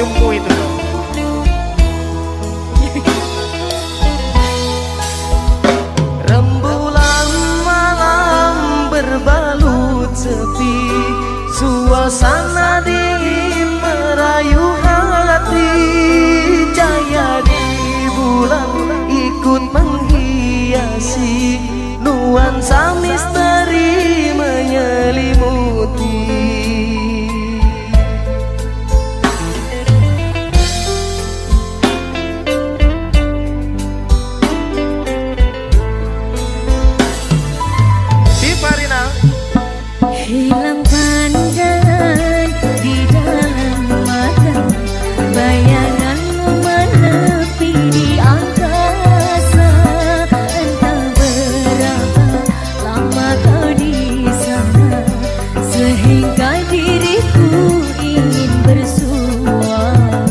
senyummu itu loh. Rembulan malam berbalut sepi, suasana dingin merayu hati. Cahaya di bulan ikut menghiasi, nuansa misteri menyelimuti. Hilang pandangan di dalam mata, bayanganmu menepi di angkasa. Entah berapa lama kau di sana, sehingga diriku ingin bersua.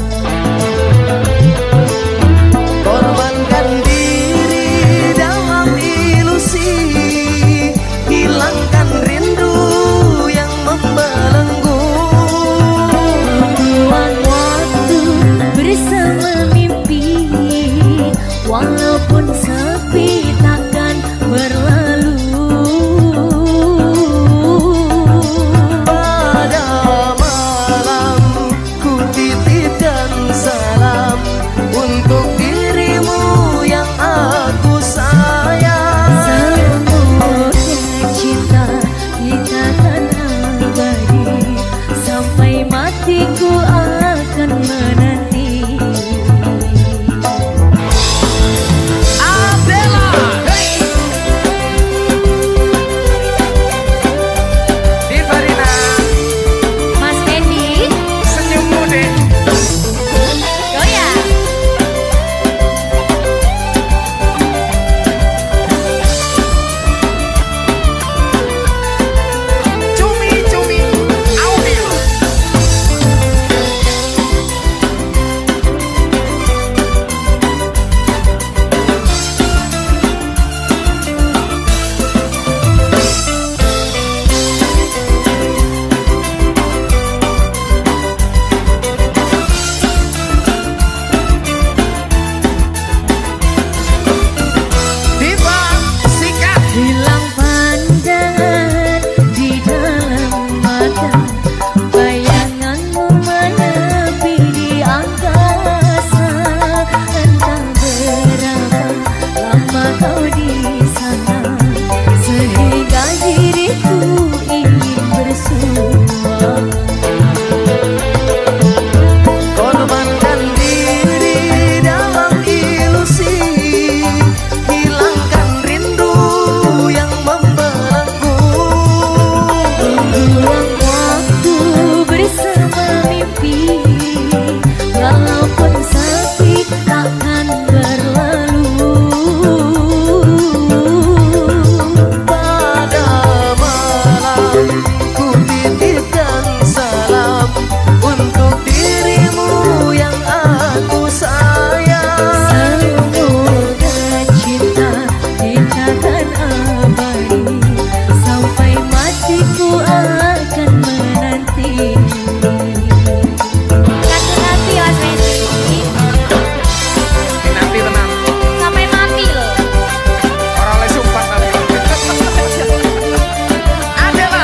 Korbankan diri dalam ilusi, hilangkan rindu yang membelenggu. Buang waktu bersama mimpi, walaupun sepi takkan berlalu. Pada malam ku titipkan salam untuk dirimu yang aku sayang. Semoga cinta kita akan abadi, sampai matiku akan menanti. Adela, hey. Divarina, Mas Hendy, senyummu deh. goyang. Cumi-cumi audio. Diva, sikat. Hilang pandangan di dalam mata, bayanganmu menepi di angkasa. Entah berapa lama kau di sana, sehingga diriku ingin bersua. Korbankan diri dalam ilusi, hilangkan rindu yang membelenggu. Buang waktu bersama mimpi, walaupun sepi takkan berlalu. Pada malam ku titipkan salam untuk dirimu yang aku sayang. Semoga cinta kita akan abadi, sampai matiku akan menanti. Kasih hati Mas Messi, Nanti tenang. sampai mati loh. Orang oleh sumpah tadi. Adela.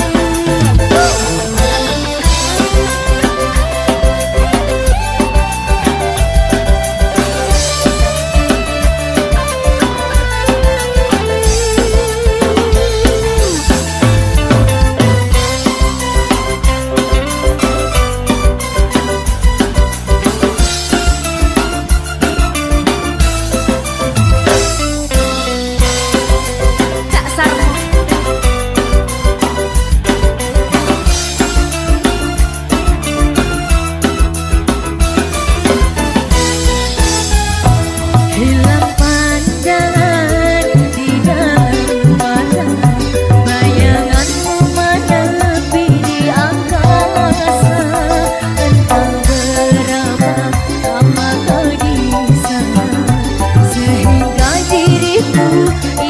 Cak Sarmo. Hilang pandangan di dalam mata, bayanganmu menepi di angkasa. Entah berapa lama kau di sana, sehingga diriku